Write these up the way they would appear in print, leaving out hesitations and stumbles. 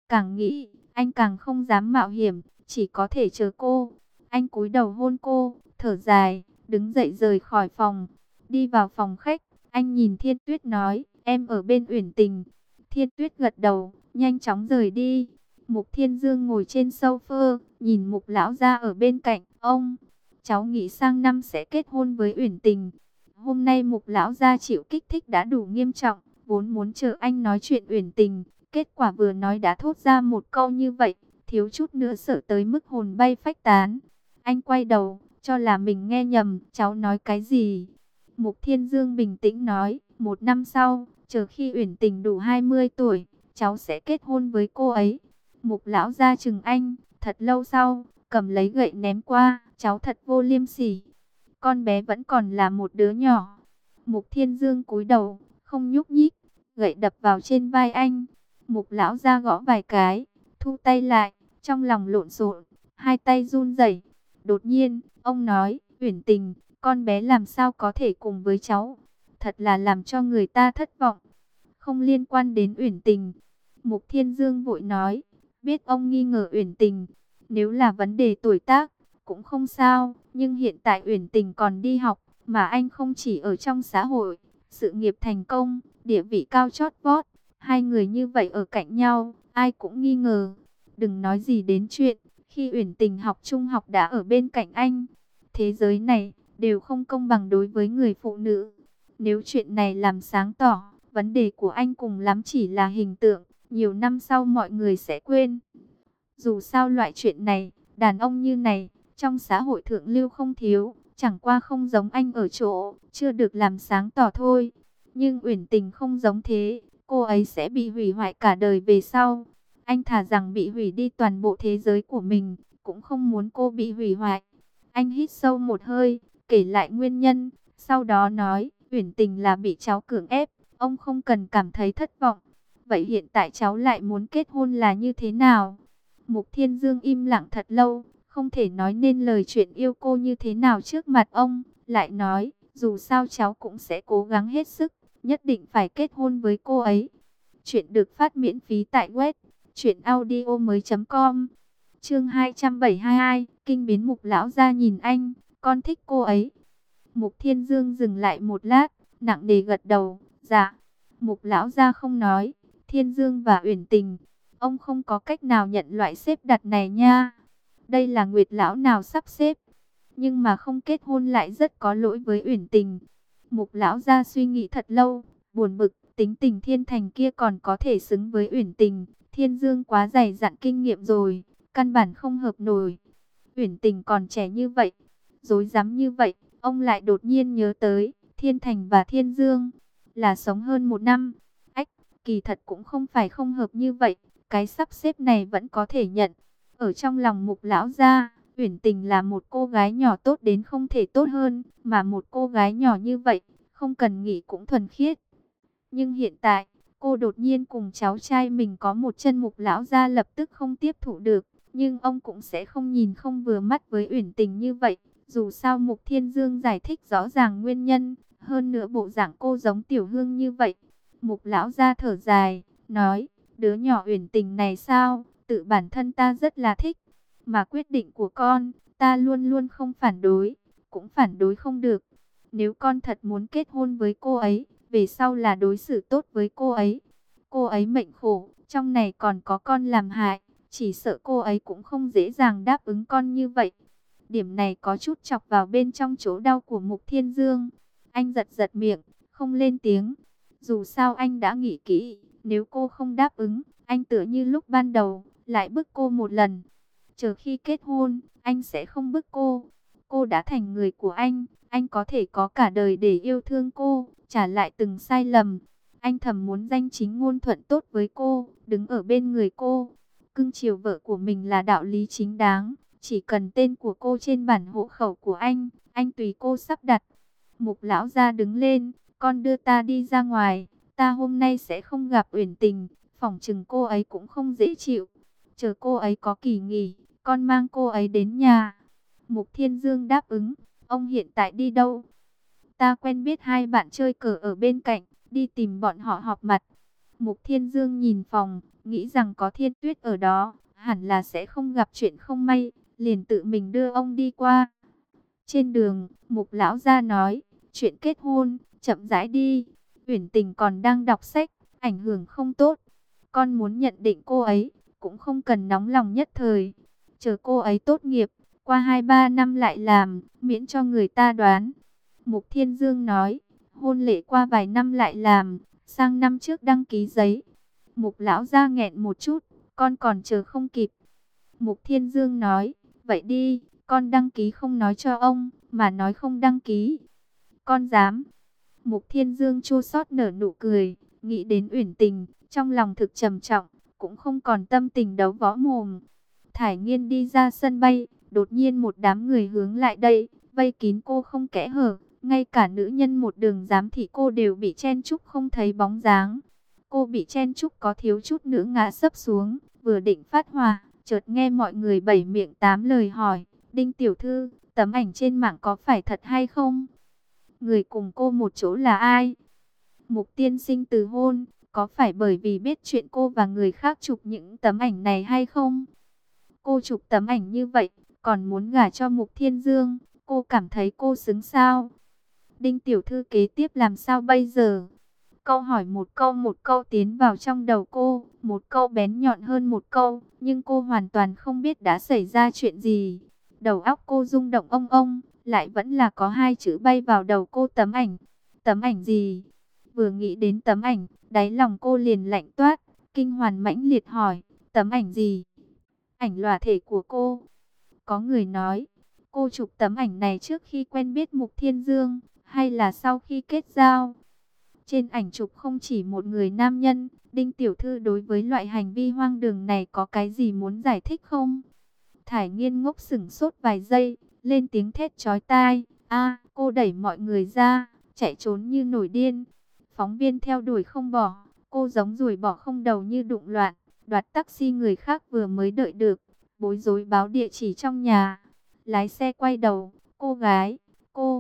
Càng nghĩ, anh càng không dám mạo hiểm, chỉ có thể chờ cô. Anh cúi đầu hôn cô, thở dài, đứng dậy rời khỏi phòng. Đi vào phòng khách, anh nhìn Thiên Tuyết nói, em ở bên Uyển Tình. Thiên Tuyết gật đầu, nhanh chóng rời đi. Mục Thiên Dương ngồi trên sofa, nhìn Mục lão gia ở bên cạnh. Ông, cháu nghĩ sang năm sẽ kết hôn với Uyển Tình. Hôm nay Mục lão gia chịu kích thích đã đủ nghiêm trọng, vốn muốn chờ anh nói chuyện Uyển Tình, kết quả vừa nói đã thốt ra một câu như vậy, thiếu chút nữa sợ tới mức hồn bay phách tán. Anh quay đầu, cho là mình nghe nhầm, cháu nói cái gì? Mục Thiên Dương bình tĩnh nói, 1 năm sau, chờ khi Uyển Tình đủ 20 tuổi, cháu sẽ kết hôn với cô ấy. Mục lão gia chừng anh, thật lâu sau, cầm lấy gậy ném qua, cháu thật vô liêm sỉ. Con bé vẫn còn là một đứa nhỏ. Mục Thiên Dương cúi đầu, không nhúc nhích, gậy đập vào trên vai anh. Mục lão gia gõ vài cái, thu tay lại, trong lòng lộn xộn, hai tay run rẩy. Đột nhiên, ông nói, Uyển Tình, con bé làm sao có thể cùng với cháu? Thật là làm cho người ta thất vọng. Không liên quan đến Uyển Tình. Mục Thiên Dương vội nói, biết ông nghi ngờ Uyển Tình, nếu là vấn đề tuổi tác, cũng không sao, nhưng hiện tại Uyển Tình còn đi học, mà anh không chỉ ở trong xã hội, sự nghiệp thành công, địa vị cao chót vót, hai người như vậy ở cạnh nhau, ai cũng nghi ngờ. Đừng nói gì đến chuyện, khi Uyển Tình học trung học đã ở bên cạnh anh. Thế giới này, đều không công bằng đối với người phụ nữ. Nếu chuyện này làm sáng tỏ, vấn đề của anh cùng lắm chỉ là hình tượng, nhiều năm sau mọi người sẽ quên. Dù sao loại chuyện này, đàn ông như này, trong xã hội thượng lưu không thiếu, chẳng qua không giống anh ở chỗ, chưa được làm sáng tỏ thôi. Nhưng Uyển Tình không giống thế, cô ấy sẽ bị hủy hoại cả đời về sau. Anh thà rằng bị hủy đi toàn bộ thế giới của mình, cũng không muốn cô bị hủy hoại. Anh hít sâu một hơi, kể lại nguyên nhân, sau đó nói, Uyển Tình là bị cháu cưỡng ép, ông không cần cảm thấy thất vọng. Vậy hiện tại cháu lại muốn kết hôn là như thế nào? Mục Thiên Dương im lặng thật lâu, không thể nói nên lời chuyện yêu cô như thế nào trước mặt ông, lại nói, dù sao cháu cũng sẽ cố gắng hết sức, nhất định phải kết hôn với cô ấy. Chuyện được phát miễn phí tại web truyệnaudiomoi.com. Chương 272, kinh biến Mục lão gia nhìn anh, con thích cô ấy. Mục Thiên Dương dừng lại một lát, nặng nề gật đầu, dạ. Mục lão gia không nói, Thiên Dương và Uyển Tình, ông không có cách nào nhận loại xếp đặt này nha. Đây là Nguyệt lão nào sắp xếp, nhưng mà không kết hôn lại rất có lỗi với Uyển Tình. Mục lão gia suy nghĩ thật lâu, buồn bực, tính tình Thiên Thành kia còn có thể xứng với Uyển Tình, Thiên Dương quá dày dặn kinh nghiệm rồi, căn bản không hợp nổi. Uyển Tình còn trẻ như vậy, rối rắm như vậy, ông lại đột nhiên nhớ tới Thiên Thành và Thiên Dương là sống hơn 1 năm. Ách, kỳ thật cũng không phải không hợp như vậy, cái sắp xếp này vẫn có thể nhận. Ở trong lòng Mục lão gia, Uyển Tình là một cô gái nhỏ tốt đến không thể tốt hơn, mà một cô gái nhỏ như vậy, không cần nghĩ cũng thuần khiết. Nhưng hiện tại, cô đột nhiên cùng cháu trai mình có một chân, Mục lão gia lập tức không tiếp thụ được, nhưng ông cũng sẽ không nhìn không vừa mắt với Uyển Tình như vậy. Dù sao Mục Thiên Dương giải thích rõ ràng nguyên nhân, hơn nữa bộ dạng cô giống Tiểu Hương như vậy. Mục lão gia thở dài, nói, đứa nhỏ Uyển Tình này sao, tự bản thân ta rất là thích, mà quyết định của con, ta luôn luôn không phản đối, cũng phản đối không được. Nếu con thật muốn kết hôn với cô ấy, về sau là đối xử tốt với cô ấy mệnh khổ, trong này còn có con làm hại, chỉ sợ cô ấy cũng không dễ dàng đáp ứng con như vậy. Điểm này có chút chọc vào bên trong chỗ đau của Mục Thiên Dương. Anh giật giật miệng, không lên tiếng. Dù sao anh đã nghĩ kỹ, nếu cô không đáp ứng, anh tựa như lúc ban đầu, lại bức cô một lần. Chờ khi kết hôn, anh sẽ không bức cô. Cô đã thành người của anh có thể có cả đời để yêu thương cô, trả lại từng sai lầm. Anh thầm muốn danh chính ngôn thuận tốt với cô, đứng ở bên người cô. Cưng chiều vợ của mình là đạo lý chính đáng. Chỉ cần tên của cô trên bản hộ khẩu của anh tùy cô sắp đặt. Mục lão gia đứng lên, con đưa ta đi ra ngoài, ta hôm nay sẽ không gặp Uyển Tình, phỏng chừng cô ấy cũng không dễ chịu. Chờ cô ấy có kỳ nghỉ, con mang cô ấy đến nhà. Mục Thiên Dương đáp ứng, ông hiện tại đi đâu? Ta quen biết hai bạn chơi cờ ở bên cạnh, đi tìm bọn họ họp mặt. Mục Thiên Dương nhìn phòng, nghĩ rằng có Thiên Tuyết ở đó, hẳn là sẽ không gặp chuyện không may, liền tự mình đưa ông đi qua. Trên đường, Mục lão gia nói, chuyện kết hôn, chậm rãi đi. Uyển Tình còn đang đọc sách, ảnh hưởng không tốt. Con muốn nhận định cô ấy, cũng không cần nóng lòng nhất thời. Chờ cô ấy tốt nghiệp, qua 2-3 năm lại làm, miễn cho người ta đoán. Mục Thiên Dương nói, hôn lễ qua vài năm lại làm, sang năm trước đăng ký giấy. Mục lão gia nghẹn một chút, con còn chờ không kịp. Mục Thiên Dương nói, vậy đi, con đăng ký không nói cho ông, mà nói không đăng ký. Con dám. Mục Thiên Dương chua xót nở nụ cười, nghĩ đến Uyển Tình, trong lòng thực trầm trọng, cũng không còn tâm tình đấu võ mồm. Thải Nghiên đi ra sân bay, đột nhiên một đám người hướng lại đây, vây kín cô không kẽ hở, ngay cả nữ nhân một đường giám thị cô đều bị chen chúc không thấy bóng dáng. Cô bị chen chúc có thiếu chút nữa ngã sấp xuống, vừa định phát hỏa, chợt nghe mọi người bảy miệng tám lời hỏi, Đinh tiểu thư, tấm ảnh trên mạng có phải thật hay không? Người cùng cô một chỗ là ai? Mục tiên sinh từ hôn, có phải bởi vì biết chuyện cô và người khác chụp những tấm ảnh này hay không? Cô chụp tấm ảnh như vậy, còn muốn gả cho Mục Thiên Dương, cô cảm thấy cô xứng sao? Đinh tiểu thư kế tiếp làm sao bây giờ? Câu hỏi một câu tiến vào trong đầu cô, một câu bén nhọn hơn một câu, nhưng cô hoàn toàn không biết đã xảy ra chuyện gì. Đầu óc cô rung động ông, lại vẫn là có hai chữ bay vào đầu cô, tấm ảnh. Tấm ảnh gì? Vừa nghĩ đến tấm ảnh, đáy lòng cô liền lạnh toát, kinh hoàn mãnh liệt hỏi, tấm ảnh gì? Ảnh lòa thể của cô. Có người nói, cô chụp tấm ảnh này trước khi quen biết Mục Thiên Dương, hay là sau khi kết giao? Trên ảnh chụp không chỉ một người nam nhân, Đinh tiểu thư đối với loại hành vi hoang đường này có cái gì muốn giải thích không? Thải Nghiên ngốc sững sốt vài giây, lên tiếng thét chói tai, a, cô đẩy mọi người ra, chạy trốn như nổi điên. Phóng viên theo đuổi không bỏ, cô giống ruồi bỏ không đầu như đụng loạn, đoạt taxi người khác vừa mới đợi được, bối rối báo địa chỉ trong nhà. Lái xe quay đầu, cô gái, cô,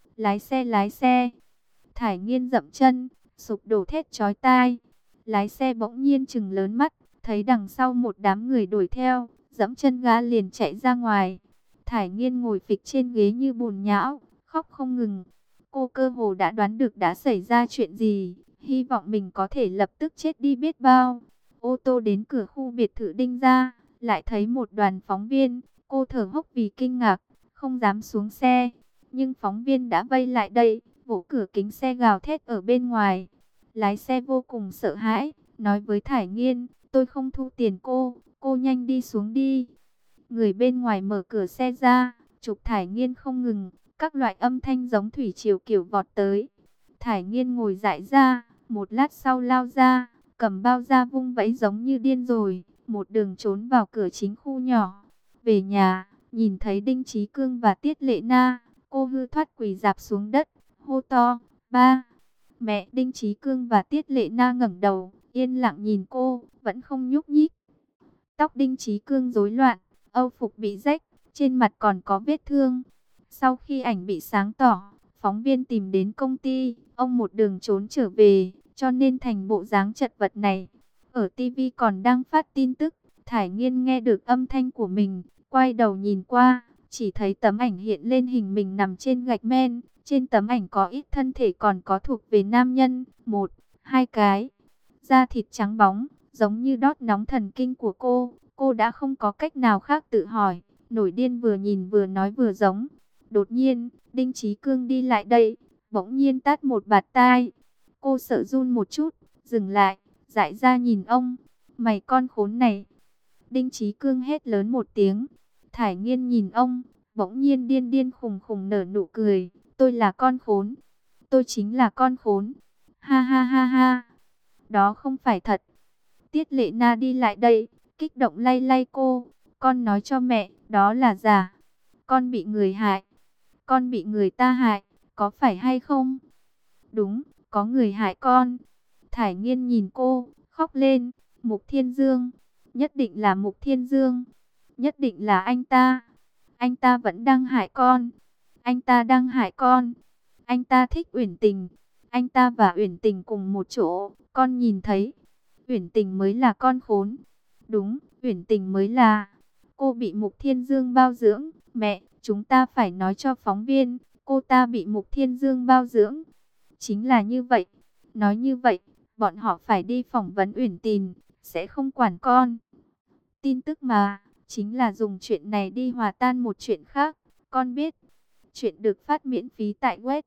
lái xe. Thải Nghiên dậm chân, sụp đổ thét chói tai. Lái xe bỗng nhiên trừng lớn mắt, thấy đằng sau một đám người đuổi theo, dẫm chân ga liền chạy ra ngoài. Thải Nghiên ngồi phịch trên ghế như bùn nhão, khóc không ngừng. Cô cơ hồ đã đoán được đã xảy ra chuyện gì, hy vọng mình có thể lập tức chết đi biết bao. Ô tô đến cửa khu biệt thự Đinh gia, lại thấy một đoàn phóng viên, cô thở hốc vì kinh ngạc, không dám xuống xe. Nhưng phóng viên đã vây lại đây, vỗ cửa kính xe gào thét ở bên ngoài. Lái xe vô cùng sợ hãi, nói với Thải Nghiên, tôi không thu tiền cô nhanh đi xuống đi. Người bên ngoài mở cửa xe ra, chụp Thải Nghiên không ngừng, các loại âm thanh giống thủy triều kiểu vọt tới. Thải Nghiên ngồi dại ra, một lát sau lao ra, cầm bao da vung vẫy giống như điên rồi, một đường trốn vào cửa chính khu nhỏ. Về nhà, nhìn thấy Đinh Chí Cương và Tiết Lệ Na, cô hư thoát quỳ rạp xuống đất, hô to, ba. Mẹ. Đinh Chí Cương và Tiết Lệ Na ngẩng đầu, yên lặng nhìn cô, vẫn không nhúc nhích. Tóc Đinh Chí Cương rối loạn, âu phục bị rách, trên mặt còn có vết thương. Sau khi ảnh bị sáng tỏ, phóng viên tìm đến công ty, ông một đường trốn trở về, cho nên thành bộ dáng chật vật này. Ở TV còn đang phát tin tức, Thải Nghiên nghe được âm thanh của mình, quay đầu nhìn qua, chỉ thấy tấm ảnh hiện lên hình mình nằm trên gạch men. Trên tấm ảnh có ít thân thể còn có thuộc về nam nhân, 1-2 cái. Da thịt trắng bóng, giống như đốt nóng thần kinh của cô đã không có cách nào khác tự hỏi. Nổi điên vừa nhìn vừa nói vừa giống. Đột nhiên, Đinh Chí Cương đi lại đây, bỗng nhiên tát một bạt tai. Cô sợ run một chút, dừng lại, dại ra nhìn ông. Mày con khốn này. Đinh Chí Cương hét lớn một tiếng. Thải Nghiên nhìn ông, bỗng nhiên điên điên khùng khùng nở nụ cười. Tôi là con khốn. Tôi chính là con khốn. Ha ha ha ha. Đó không phải thật. Tiết Lệ Na đi lại đây, kích động lay lay cô. Con nói cho mẹ, đó là giả. Con bị người hại. Con bị người ta hại, có phải hay không? Đúng, có người hại con. Thải Nghiên nhìn cô, khóc lên. Mục Thiên Dương. Nhất định là Mục Thiên Dương. Nhất định là anh ta. Anh ta vẫn đang hại con. Anh ta đang hại con. Anh ta thích Uyển Tình. Anh ta và Uyển Tình cùng một chỗ, con nhìn thấy. Uyển Tình mới là con khốn. Đúng, Uyển Tình mới là. Cô bị Mục Thiên Dương bao dưỡng. Mẹ, chúng ta phải nói cho phóng viên, cô ta bị Mục Thiên Dương bao dưỡng. Chính là như vậy. Nói như vậy, bọn họ phải đi phỏng vấn Uyển Tình, sẽ không quản con. Tin tức mà, chính là dùng chuyện này đi hòa tan một chuyện khác. Con biết, chuyện được phát miễn phí tại web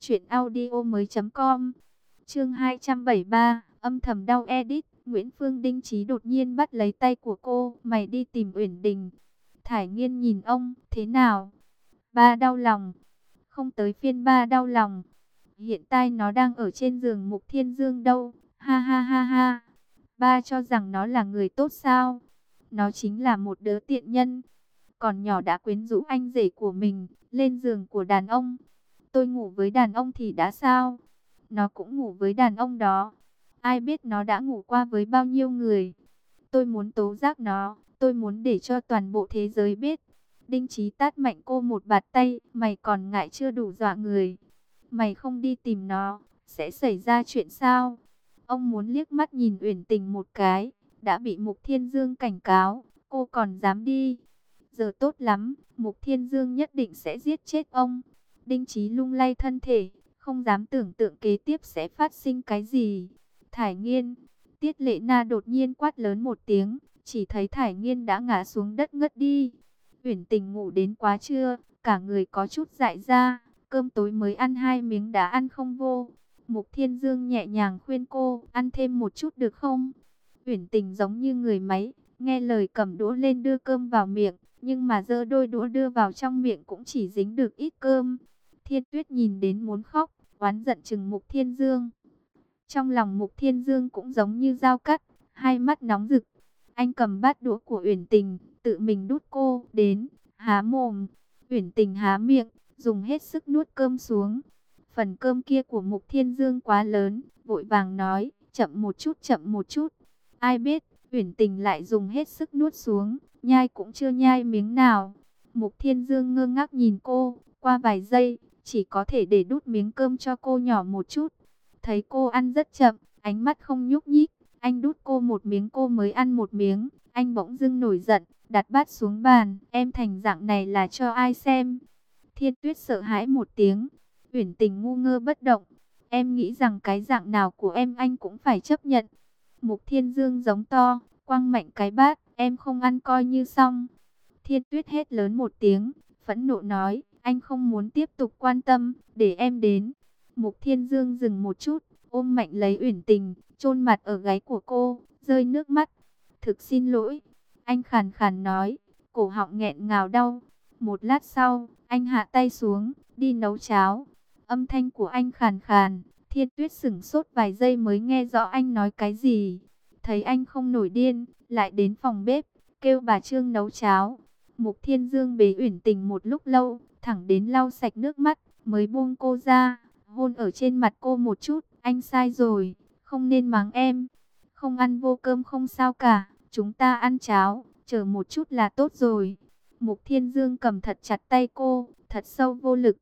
truyệnaudiomoi.com. Chương 273, âm thầm đau edit. Nguyễn Phương Đinh Trí đột nhiên bắt lấy tay của cô, mày đi tìm Uyển Đình. Thải Nghiên nhìn ông, thế nào? Ba đau lòng. Không tới phiên ba đau lòng. Hiện tại nó đang ở trên giường Mục Thiên Dương đâu. Ha ha ha ha. Ba cho rằng nó là người tốt sao? Nó chính là một đứa tiện nhân. Còn nhỏ đã quyến rũ anh rể của mình, lên giường của đàn ông. Tôi ngủ với đàn ông thì đã sao? Nó cũng ngủ với đàn ông đó. Ai biết nó đã ngủ qua với bao nhiêu người. Tôi muốn tố giác nó. Tôi muốn để cho toàn bộ thế giới biết. Đinh Chí tát mạnh cô một bạt tay. Mày còn ngại chưa đủ dọa người. Mày không đi tìm nó, sẽ xảy ra chuyện sao? Ông muốn liếc mắt nhìn Uyển Tình một cái. Đã bị Mục Thiên Dương cảnh cáo. Cô còn dám đi. Giờ tốt lắm. Mục Thiên Dương nhất định sẽ giết chết ông. Đinh Chí lung lay thân thể. Không dám tưởng tượng kế tiếp sẽ phát sinh cái gì. Thải Nghiên. Tiết Lệ Na đột nhiên quát lớn một tiếng. Chỉ thấy Thải Nghiên đã ngã xuống đất ngất đi. Uyển Tình ngủ đến quá trưa. Cả người có chút dại ra. Cơm tối mới ăn 2 miếng đã ăn không vô. Mục Thiên Dương nhẹ nhàng khuyên cô. Ăn thêm một chút được không? Uyển Tình giống như người máy. Nghe lời cầm đũa lên đưa cơm vào miệng. Nhưng mà giơ đôi đũa đưa vào trong miệng cũng chỉ dính được ít cơm. Thiên Tuyết nhìn đến muốn khóc. Oán giận chừng Mục Thiên Dương. Trong lòng Mục Thiên Dương cũng giống như dao cắt, hai mắt nóng rực. Anh cầm bát đũa của Uyển Tình, tự mình đút cô đến, há mồm. Uyển Tình há miệng, dùng hết sức nuốt cơm xuống. Phần cơm kia của Mục Thiên Dương quá lớn, vội vàng nói, chậm một chút, chậm một chút. Ai biết, Uyển Tình lại dùng hết sức nuốt xuống, nhai cũng chưa nhai miếng nào. Mục Thiên Dương ngơ ngác nhìn cô, qua vài giây, chỉ có thể để đút miếng cơm cho cô nhỏ một chút. Thấy cô ăn rất chậm, ánh mắt không nhúc nhích, anh đút cô một miếng cô mới ăn một miếng. Anh bỗng dưng nổi giận, đặt bát xuống bàn, em thành dạng này là cho ai xem? Thiên Tuyết sợ hãi một tiếng, Uyển Tình ngu ngơ bất động. Em nghĩ rằng cái dạng nào của em anh cũng phải chấp nhận. Mục Thiên Dương giống to, quăng mạnh cái bát, em không ăn coi như xong. Thiên Tuyết hét lớn một tiếng, phẫn nộ nói, anh không muốn tiếp tục quan tâm, để em đến. Mục Thiên Dương dừng một chút, ôm mạnh lấy Uyển Tình, chôn mặt ở gáy của cô, rơi nước mắt. Thực xin lỗi, anh khàn khàn nói, cổ họng nghẹn ngào đau. Một lát sau, anh hạ tay xuống, đi nấu cháo. Âm thanh của anh khàn khàn, Thiên Tuyết sửng sốt vài giây mới nghe rõ anh nói cái gì. Thấy anh không nổi điên, lại đến phòng bếp, kêu bà Trương nấu cháo. Mục Thiên Dương bế Uyển Tình một lúc lâu, thẳng đến lau sạch nước mắt, mới buông cô ra, hôn ở trên mặt cô một chút. Anh sai rồi, không nên mắng em. Không ăn vô cơm không sao cả, chúng ta ăn cháo, chờ một chút là tốt rồi. Mục Thiên Dương cầm thật chặt tay cô, thật sâu vô lực.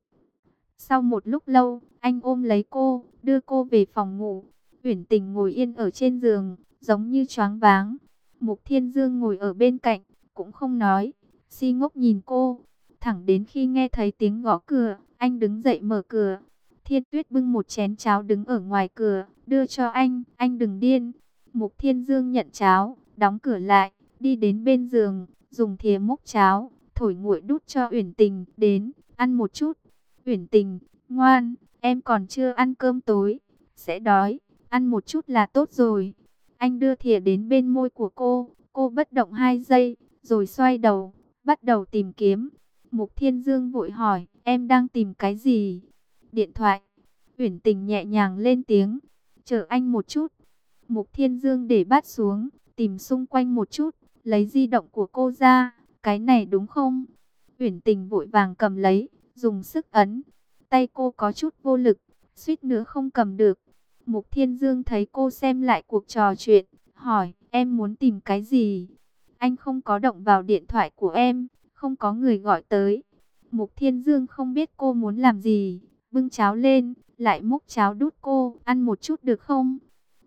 Sau một lúc lâu, anh ôm lấy cô, đưa cô về phòng ngủ. Uyển Tình ngồi yên ở trên giường, giống như choáng váng. Mục Thiên Dương ngồi ở bên cạnh, cũng không nói, si ngốc nhìn cô. Thẳng đến khi nghe thấy tiếng gõ cửa, anh đứng dậy mở cửa. Thiên Tuyết bưng một chén cháo đứng ở ngoài cửa, đưa cho anh đừng điên. Mục Thiên Dương nhận cháo, đóng cửa lại, đi đến bên giường, dùng thìa múc cháo, thổi nguội đút cho Uyển Tình, đến, ăn một chút. Uyển Tình, ngoan, em còn chưa ăn cơm tối, sẽ đói, ăn một chút là tốt rồi. Anh đưa thìa đến bên môi của cô bất động 2 giây, rồi xoay đầu, bắt đầu tìm kiếm. Mục Thiên Dương vội hỏi, em đang tìm cái gì? Điện thoại. Uyển Tình nhẹ nhàng lên tiếng, chờ anh một chút. Mục Thiên Dương để bát xuống, tìm xung quanh một chút, lấy di động của cô ra, cái này đúng không? Uyển Tình vội vàng cầm lấy, dùng sức ấn. Tay cô có chút vô lực, suýt nữa không cầm được. Mục Thiên Dương thấy cô xem lại cuộc trò chuyện, hỏi, em muốn tìm cái gì? Anh không có động vào điện thoại của em, không có người gọi tới. Mục Thiên Dương không biết cô muốn làm gì, bưng cháo lên, lại múc cháo đút cô, ăn một chút được không?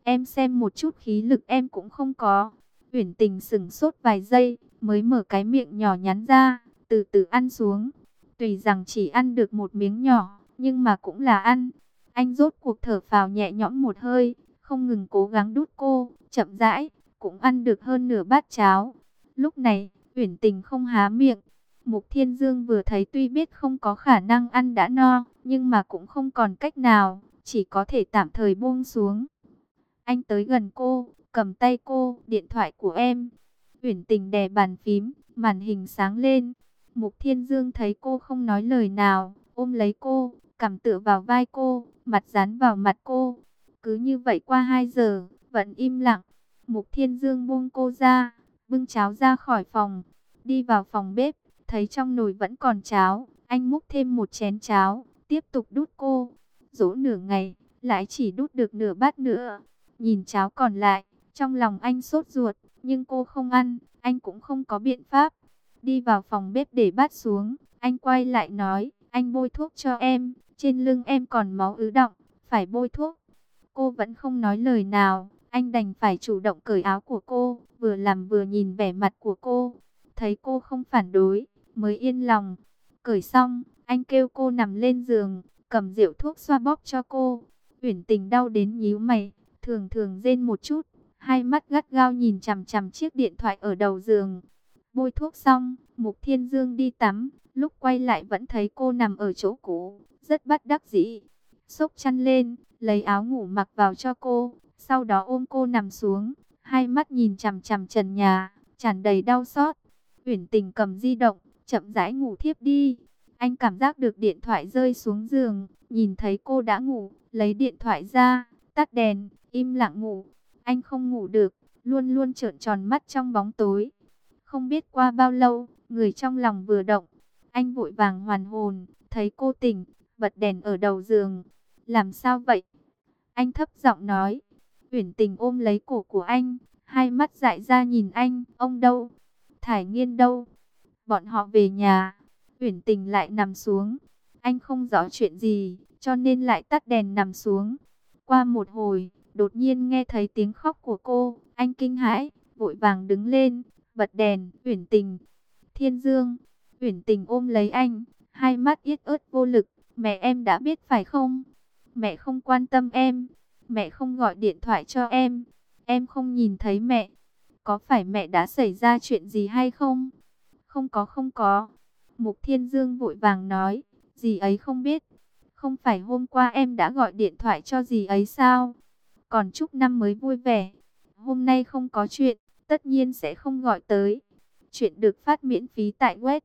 Em xem một chút khí lực em cũng không có. Uyển Tình sững sốt vài giây, mới mở cái miệng nhỏ nhắn ra, từ từ ăn xuống. Tuy rằng chỉ ăn được một miếng nhỏ, nhưng mà cũng là ăn. Anh rốt cuộc thở phào nhẹ nhõm một hơi, không ngừng cố gắng đút cô, chậm rãi, cũng ăn được hơn nửa bát cháo. Lúc này, Uyển Tình không há miệng. Mục Thiên Dương vừa thấy tuy biết không có khả năng ăn đã no, nhưng mà cũng không còn cách nào, chỉ có thể tạm thời buông xuống. Anh tới gần cô, cầm tay cô, điện thoại của em. Uyển Tình đè bàn phím, màn hình sáng lên. Mục Thiên Dương thấy cô không nói lời nào, ôm lấy cô, cằm tựa vào vai cô, mặt dán vào mặt cô. Cứ như vậy qua 2 giờ, vẫn im lặng. Mục Thiên Dương buông cô ra, bưng cháo ra khỏi phòng, đi vào phòng bếp, thấy trong nồi vẫn còn cháo. Anh múc thêm một chén cháo, tiếp tục đút cô. Dỗ nửa ngày, lại chỉ đút được nửa bát nữa. Nhìn cháo còn lại, trong lòng anh sốt ruột, nhưng cô không ăn, anh cũng không có biện pháp. Đi vào phòng bếp để bát xuống, anh quay lại nói, anh bôi thuốc cho em, trên lưng em còn máu ứ đọng, phải bôi thuốc. Cô vẫn không nói lời nào, anh đành phải chủ động cởi áo của cô, vừa làm vừa nhìn vẻ mặt của cô. Thấy cô không phản đối, mới yên lòng. Cởi xong, anh kêu cô nằm lên giường, cầm rượu thuốc xoa bóp cho cô. Uyển Tình đau đến nhíu mày, thường thường rên một chút, hai mắt gắt gao nhìn chằm chằm chiếc điện thoại ở đầu giường. Bôi thuốc xong, Mục Thiên Dương đi tắm, lúc quay lại vẫn thấy cô nằm ở chỗ cũ, rất bất đắc dĩ. Xốc chăn lên, lấy áo ngủ mặc vào cho cô, sau đó ôm cô nằm xuống, hai mắt nhìn chằm chằm trần nhà, tràn đầy đau xót. Uyển Tình cầm di động, chậm rãi ngủ thiếp đi. Anh cảm giác được điện thoại rơi xuống giường, nhìn thấy cô đã ngủ, lấy điện thoại ra, tắt đèn, im lặng ngủ. Anh không ngủ được, luôn luôn trợn tròn mắt trong bóng tối. Không biết qua bao lâu, người trong lòng vừa động, anh vội vàng hoàn hồn, thấy cô tỉnh, bật đèn ở đầu giường. Làm sao vậy? Anh thấp giọng nói. Uyển Tình ôm lấy cổ của anh, hai mắt dại ra nhìn anh. Ông đâu? Thải Nghiên đâu? Bọn họ về nhà. Uyển Tình lại nằm xuống. Anh không rõ chuyện gì, cho nên lại tắt đèn nằm xuống. Qua một hồi, đột nhiên nghe thấy tiếng khóc của cô. Anh kinh hãi, vội vàng đứng lên, bật đèn. Uyển Tình. Thiên Dương. Uyển Tình ôm lấy anh, hai mắt yết ớt vô lực. Mẹ em đã biết phải không? Mẹ không quan tâm em. Mẹ không gọi điện thoại cho em. Em không nhìn thấy mẹ. Có phải mẹ đã xảy ra chuyện gì hay không? Không có, không có. Mục Thiên Dương vội vàng nói. Dì ấy không biết. Không phải hôm qua em đã gọi điện thoại cho dì ấy sao? Còn chúc năm mới vui vẻ. Hôm nay không có chuyện, tất nhiên sẽ không gọi tới. Chuyện được phát miễn phí tại web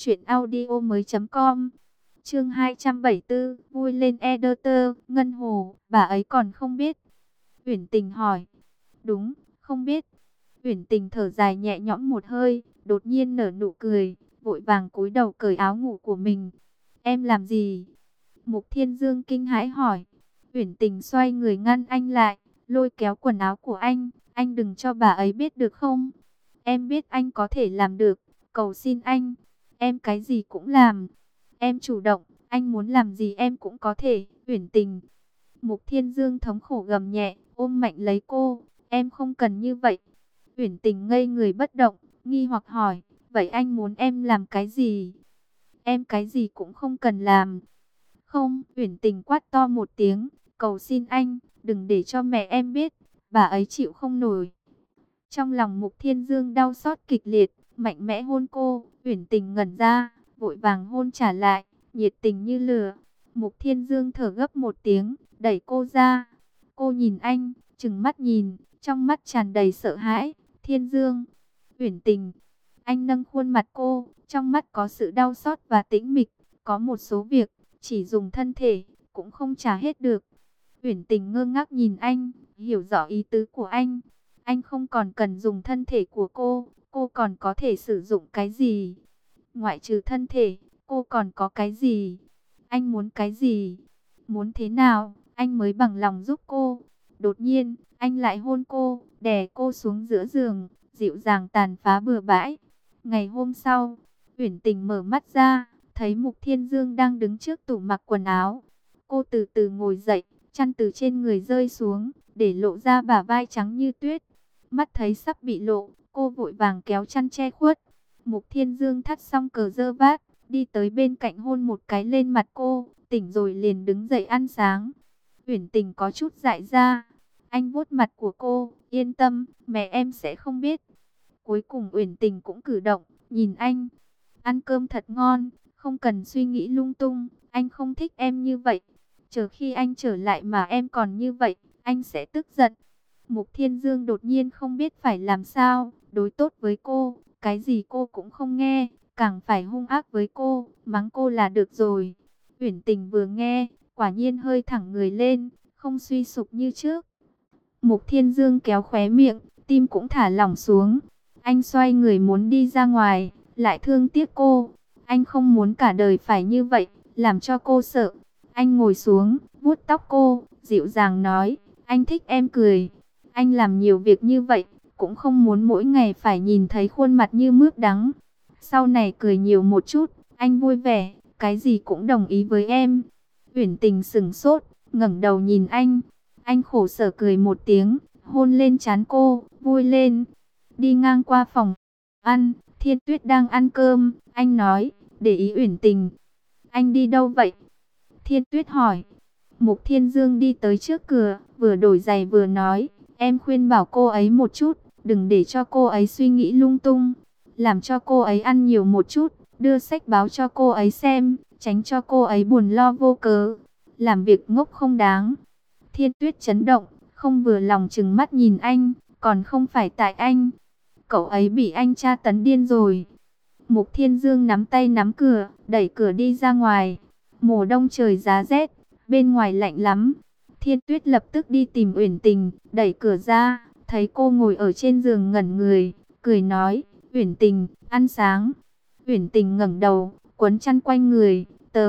truyệnaudiomoi.com. Chương 274, vui lên Editor, Ngân Hồ, bà ấy còn không biết. Uyển Tình hỏi. Đúng, không biết. Uyển Tình thở dài nhẹ nhõm một hơi, đột nhiên nở nụ cười, vội vàng cúi đầu cởi áo ngủ của mình. Em làm gì? Mục Thiên Dương kinh hãi hỏi. Uyển Tình xoay người ngăn anh lại, lôi kéo quần áo của anh đừng cho bà ấy biết được không? Em biết anh có thể làm được, cầu xin anh, em cái gì cũng làm. Em chủ động, anh muốn làm gì em cũng có thể. Uyển Tình. Mục Thiên Dương thống khổ gầm nhẹ, ôm mạnh lấy cô. Em không cần như vậy. Uyển Tình ngây người bất động, nghi hoặc hỏi. Vậy anh muốn em làm cái gì? Em cái gì cũng không cần làm. Không, Uyển Tình quát to một tiếng. Cầu xin anh, đừng để cho mẹ em biết. Bà ấy chịu không nổi. Trong lòng Mục Thiên Dương đau xót kịch liệt, mạnh mẽ hôn cô. Uyển Tình ngẩn ra, vội vàng hôn trả lại, nhiệt tình như lửa. Mục Thiên Dương thở gấp một tiếng, đẩy cô ra. Cô nhìn anh, trừng mắt nhìn, trong mắt tràn đầy sợ hãi. Thiên Dương. Uyển Tình. Anh nâng khuôn mặt cô, trong mắt có sự đau xót và tĩnh mịch. Có một số việc, chỉ dùng thân thể, cũng không trả hết được. Uyển Tình ngơ ngác nhìn anh, hiểu rõ ý tứ của anh. Anh không còn cần dùng thân thể của cô còn có thể sử dụng cái gì? Ngoại trừ thân thể, cô còn có cái gì? Anh muốn cái gì? Muốn thế nào, anh mới bằng lòng giúp cô? Đột nhiên, anh lại hôn cô, đè cô xuống giữa giường, dịu dàng tàn phá bừa bãi. Ngày hôm sau, Uyển Tình mở mắt ra, thấy Mục Thiên Dương đang đứng trước tủ mặc quần áo. Cô từ từ ngồi dậy, chăn từ trên người rơi xuống, để lộ ra bả vai trắng như tuyết. Mắt thấy sắp bị lộ, cô vội vàng kéo chăn che khuất. Mục Thiên Dương thắt xong cờ dơ vát, đi tới bên cạnh hôn một cái lên mặt cô, tỉnh rồi liền đứng dậy ăn sáng. Uyển Tình có chút dại ra, anh vuốt mặt của cô, yên tâm, mẹ em sẽ không biết. Cuối cùng Uyển Tình cũng cử động, nhìn anh, ăn cơm thật ngon, không cần suy nghĩ lung tung, anh không thích em như vậy. Chờ khi anh trở lại mà em còn như vậy, anh sẽ tức giận. Mục Thiên Dương đột nhiên không biết phải làm sao, đối tốt với cô, cái gì cô cũng không nghe, càng phải hung ác với cô, mắng cô là được rồi. Uyển Tình vừa nghe, quả nhiên hơi thẳng người lên, không suy sụp như trước. Mục Thiên Dương kéo khóe miệng, tim cũng thả lỏng xuống. Anh xoay người muốn đi ra ngoài, lại thương tiếc cô. Anh không muốn cả đời phải như vậy, làm cho cô sợ. Anh ngồi xuống, vuốt tóc cô, dịu dàng nói, anh thích em cười. Anh làm nhiều việc như vậy, cũng không muốn mỗi ngày phải nhìn thấy khuôn mặt như mướp đắng. Sau này cười nhiều một chút, anh vui vẻ, cái gì cũng đồng ý với em. Uyển Tình sững sốt, ngẩng đầu nhìn anh. Anh khổ sở cười một tiếng, hôn lên trán cô, vui lên. Đi ngang qua phòng ăn, Thiên Tuyết đang ăn cơm, anh nói, để ý Uyển Tình. Anh đi đâu vậy? Thiên Tuyết hỏi. Mục Thiên Dương đi tới trước cửa, vừa đổi giày vừa nói, em khuyên bảo cô ấy một chút, đừng để cho cô ấy suy nghĩ lung tung, làm cho cô ấy ăn nhiều một chút, đưa sách báo cho cô ấy xem, tránh cho cô ấy buồn lo vô cớ, làm việc ngốc không đáng. Thiên Tuyết chấn động, không vừa lòng trừng mắt nhìn anh, còn không phải tại anh, cậu ấy bị anh tra tấn điên rồi. Mục Thiên Dương nắm tay nắm cửa, đẩy cửa đi ra ngoài. Mùa đông trời giá rét, bên ngoài lạnh lắm. Thiên Tuyết lập tức đi tìm Uyển Tình, đẩy cửa ra, thấy cô ngồi ở trên giường ngẩn người, cười nói, Uyển Tình, ăn sáng. Uyển Tình ngẩng đầu, quấn chăn quanh người,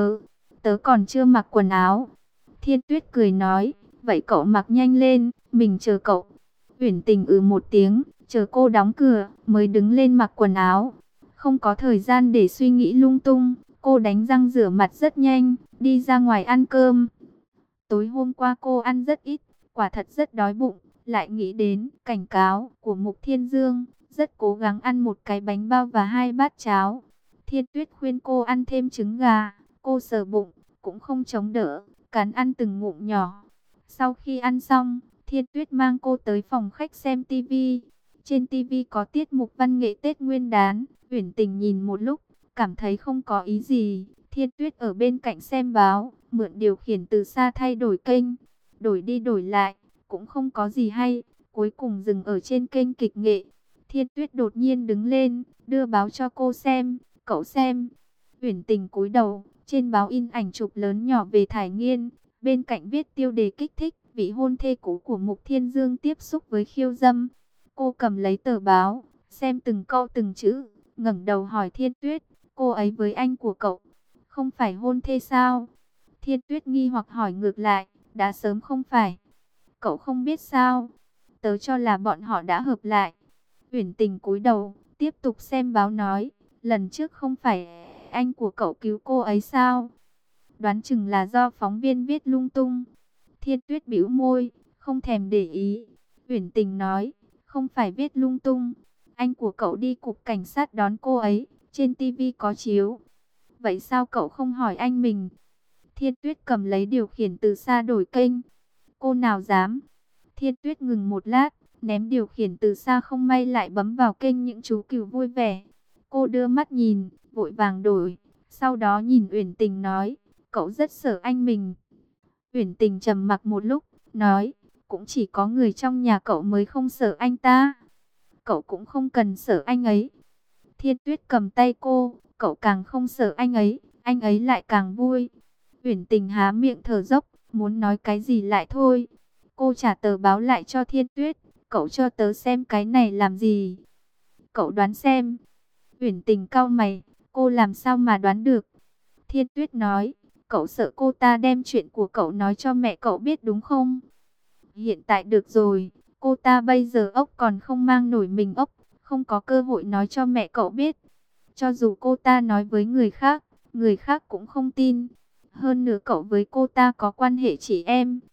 tớ còn chưa mặc quần áo. Thiên Tuyết cười nói, vậy cậu mặc nhanh lên, mình chờ cậu. Uyển Tình một tiếng, chờ cô đóng cửa, mới đứng lên mặc quần áo. Không có thời gian để suy nghĩ lung tung, cô đánh răng rửa mặt rất nhanh, đi ra ngoài ăn cơm. Tối hôm qua cô ăn rất ít, quả thật rất đói bụng, lại nghĩ đến cảnh cáo của Mục Thiên Dương, rất cố gắng ăn một cái bánh bao và 2 bát cháo. Thiên Tuyết khuyên cô ăn thêm trứng gà, cô sờ bụng, cũng không chống đỡ, cắn ăn từng ngụm nhỏ. Sau khi ăn xong, Thiên Tuyết mang cô tới phòng khách xem tivi. Trên tivi có tiết mục văn nghệ Tết Nguyên đán. Uyển Tình nhìn một lúc, cảm thấy không có ý gì. Thiên Tuyết ở bên cạnh xem báo, mượn điều khiển từ xa thay đổi kênh. Đổi đi đổi lại, cũng không có gì hay. Cuối cùng dừng ở trên kênh kịch nghệ. Thiên Tuyết đột nhiên đứng lên, đưa báo cho cô xem. Cậu xem. Uyển Tình cúi đầu, trên báo in ảnh chụp lớn nhỏ về Thải Nghiên. Bên cạnh viết tiêu đề kích thích, vị hôn thê cũ của Mục Thiên Dương tiếp xúc với khiêu dâm. Cô cầm lấy tờ báo, xem từng câu từng chữ, ngẩng đầu hỏi Thiên Tuyết, cô ấy với anh của cậu, không phải hôn thê sao? Thiên Tuyết nghi hoặc hỏi ngược lại, đã sớm không phải. Cậu không biết sao? Tớ cho là bọn họ đã hợp lại. Uyển Tình cúi đầu, tiếp tục xem báo nói, lần trước không phải anh của cậu cứu cô ấy sao? Đoán chừng là do phóng viên viết lung tung. Thiên Tuyết bĩu môi, không thèm để ý. Uyển Tình nói, không phải viết lung tung. Anh của cậu đi cục cảnh sát đón cô ấy, trên tivi có chiếu. Vậy sao cậu không hỏi anh mình? Thiên Tuyết cầm lấy điều khiển từ xa đổi kênh. Cô nào dám? Thiên Tuyết ngừng một lát, ném điều khiển từ xa không may lại bấm vào kênh những chú cừu vui vẻ. Cô đưa mắt nhìn, vội vàng đổi. Sau đó nhìn Uyển Tình nói, cậu rất sợ anh mình. Uyển Tình trầm mặc một lúc, nói, cũng chỉ có người trong nhà cậu mới không sợ anh ta. Cậu cũng không cần sợ anh ấy. Thiên Tuyết cầm tay cô, cậu càng không sợ anh ấy lại càng vui. Uyển Tình há miệng thở dốc, muốn nói cái gì lại thôi. Cô trả tờ báo lại cho Thiên Tuyết, cậu cho tớ xem cái này làm gì? Cậu đoán xem. Uyển Tình cau mày, cô làm sao mà đoán được? Thiên Tuyết nói, cậu sợ cô ta đem chuyện của cậu nói cho mẹ cậu biết đúng không? Hiện tại được rồi, cô ta bây giờ ốc còn không mang nổi mình ốc, không có cơ hội nói cho mẹ cậu biết. Cho dù cô ta nói với người khác cũng không tin. Hơn nữa cậu với cô ta có quan hệ chị em,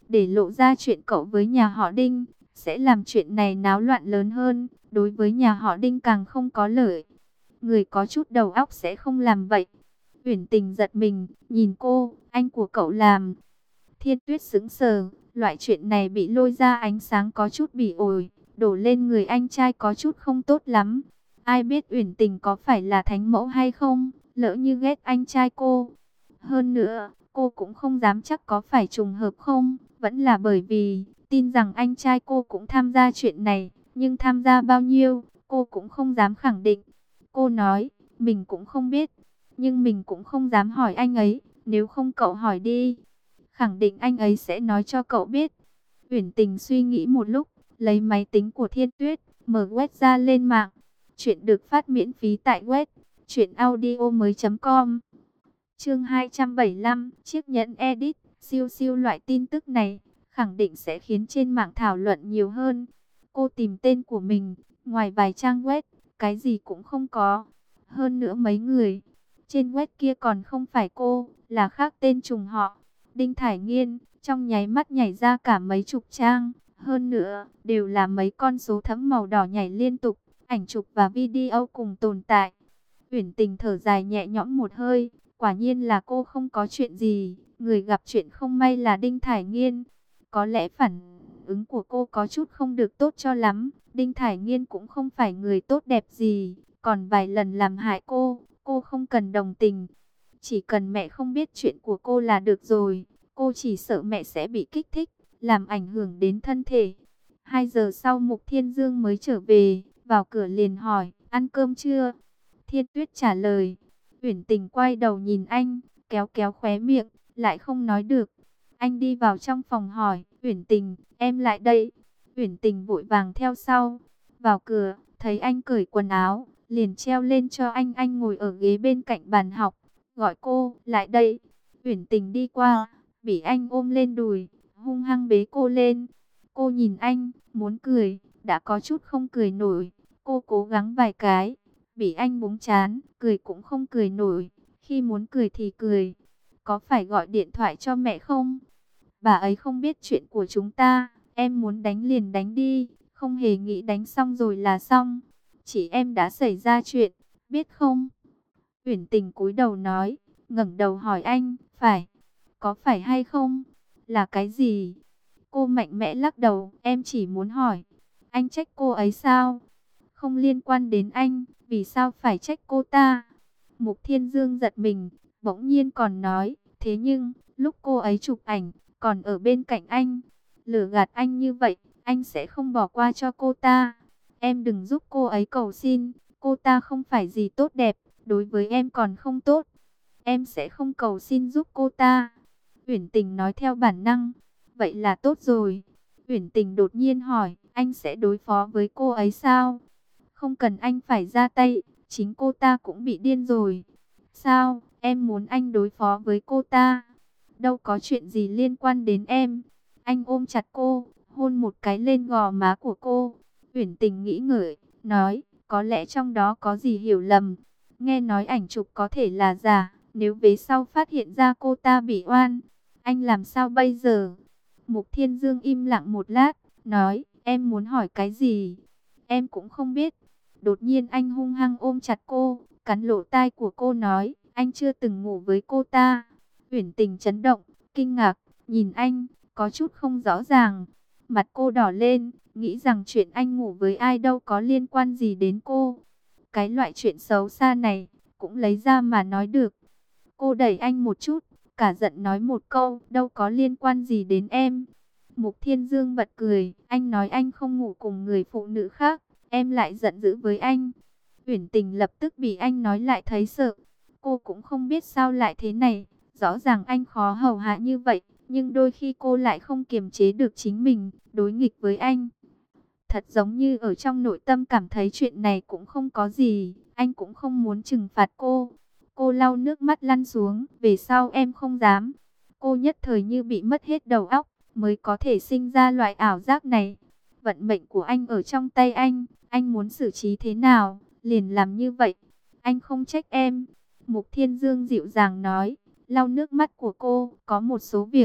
để lộ ra chuyện cậu với nhà họ Đinh, sẽ làm chuyện này náo loạn lớn hơn, đối với nhà họ Đinh càng không có lợi. Người có chút đầu óc sẽ không làm vậy. Uyển Tình giật mình, nhìn cô, anh của cậu làm. Thiên Tuyết sững sờ, loại chuyện này bị lôi ra ánh sáng có chút bỉ ổi, đổ lên người anh trai có chút không tốt lắm. Ai biết Uyển Tình có phải là thánh mẫu hay không, lỡ như ghét anh trai cô. Hơn nữa, cô cũng không dám chắc có phải trùng hợp không, vẫn là bởi vì tin rằng anh trai cô cũng tham gia chuyện này, nhưng tham gia bao nhiêu, cô cũng không dám khẳng định. Cô nói, mình cũng không biết, nhưng mình cũng không dám hỏi anh ấy, nếu không cậu hỏi đi. Khẳng định anh ấy sẽ nói cho cậu biết. Uyển Tình suy nghĩ một lúc, lấy máy tính của Thiên Tuyết, mở web ra lên mạng. Chuyện được phát miễn phí tại web truyệnaudiomoi.com. Chương 275, chiếc nhẫn edit, siêu siêu loại tin tức này, khẳng định sẽ khiến trên mạng thảo luận nhiều hơn. Cô tìm tên của mình, ngoài vài trang web, cái gì cũng không có. Hơn nữa mấy người, trên web kia còn không phải cô, là khác tên trùng họ. Đinh Thải Nghiên, trong nháy mắt nhảy ra cả mấy chục trang. Hơn nữa, đều là mấy con số thẫm màu đỏ nhảy liên tục, ảnh chụp và video cùng tồn tại. Uyển Tình thở dài nhẹ nhõm một hơi. Quả nhiên là cô không có chuyện gì, người gặp chuyện không may là Đinh Thải Nghiên. Có lẽ phản ứng của cô có chút không được tốt cho lắm. Đinh Thải Nghiên cũng không phải người tốt đẹp gì, còn vài lần làm hại cô không cần đồng tình. Chỉ cần mẹ không biết chuyện của cô là được rồi, cô chỉ sợ mẹ sẽ bị kích thích, làm ảnh hưởng đến thân thể. 2 giờ sau Mục Thiên Dương mới trở về, vào cửa liền hỏi, ăn cơm chưa? Thiên Tuyết trả lời. Uyển Tình quay đầu nhìn anh, kéo kéo khóe miệng, lại không nói được. Anh đi vào trong phòng hỏi, Uyển Tình, em lại đây. Uyển Tình vội vàng theo sau. Vào cửa, thấy anh cởi quần áo, liền treo lên cho anh ngồi ở ghế bên cạnh bàn học. Gọi cô, lại đây. Uyển Tình đi qua, bị anh ôm lên đùi, hung hăng bế cô lên. Cô nhìn anh, muốn cười, đã có chút không cười nổi. Cô cố gắng vài cái, bị anh búng chán, cười cũng không cười nổi. Khi muốn cười thì cười. Có phải gọi điện thoại cho mẹ không? Bà ấy không biết chuyện của chúng ta. Em muốn đánh liền đánh đi. Không hề nghĩ đánh xong rồi là xong. Chỉ em đã xảy ra chuyện, biết không? Uyển Tình cúi đầu nói, ngẩng đầu hỏi anh, phải, có phải hay không? Là cái gì? Cô mạnh mẽ lắc đầu, em chỉ muốn hỏi. Anh trách cô ấy sao? Không liên quan đến anh, vì sao phải trách cô ta? Mục Thiên Dương giật mình, bỗng nhiên còn nói, thế nhưng, lúc cô ấy chụp ảnh, còn ở bên cạnh anh, lừa gạt anh như vậy, anh sẽ không bỏ qua cho cô ta. Em đừng giúp cô ấy cầu xin, cô ta không phải gì tốt đẹp, đối với em còn không tốt. Em sẽ không cầu xin giúp cô ta. Uyển Tình nói theo bản năng, vậy là tốt rồi. Uyển Tình đột nhiên hỏi, anh sẽ đối phó với cô ấy sao? Không cần anh phải ra tay, chính cô ta cũng bị điên rồi. Sao, em muốn anh đối phó với cô ta? Đâu có chuyện gì liên quan đến em. Anh ôm chặt cô, hôn một cái lên gò má của cô. Uyển Tình nghĩ ngợi, nói, có lẽ trong đó có gì hiểu lầm. Nghe nói ảnh chụp có thể là giả, nếu về sau phát hiện ra cô ta bị oan, anh làm sao bây giờ? Mục Thiên Dương im lặng một lát, nói, em muốn hỏi cái gì? Em cũng không biết. Đột nhiên anh hung hăng ôm chặt cô, cắn lỗ tai của cô nói, anh chưa từng ngủ với cô ta. Uyển Tình chấn động, kinh ngạc, nhìn anh, có chút không rõ ràng. Mặt cô đỏ lên, nghĩ rằng chuyện anh ngủ với ai đâu có liên quan gì đến cô. Cái loại chuyện xấu xa này, cũng lấy ra mà nói được. Cô đẩy anh một chút, cả giận nói một câu, đâu có liên quan gì đến em. Mục Thiên Dương bật cười, anh nói anh không ngủ cùng người phụ nữ khác, em lại giận dữ với anh. Uyển Tình lập tức bị anh nói lại thấy sợ. Cô cũng không biết sao lại thế này, rõ ràng anh khó hầu hạ như vậy, nhưng đôi khi cô lại không kiềm chế được chính mình, đối nghịch với anh. Thật giống như ở trong nội tâm cảm thấy chuyện này cũng không có gì, anh cũng không muốn trừng phạt cô. Cô lau nước mắt lăn xuống, về sau em không dám. Cô nhất thời như bị mất hết đầu óc, mới có thể sinh ra loại ảo giác này. Vận mệnh của anh ở trong tay anh muốn xử trí thế nào, liền làm như vậy. Anh không trách em. Mục Thiên Dương dịu dàng nói, lau nước mắt của cô, có một số việc,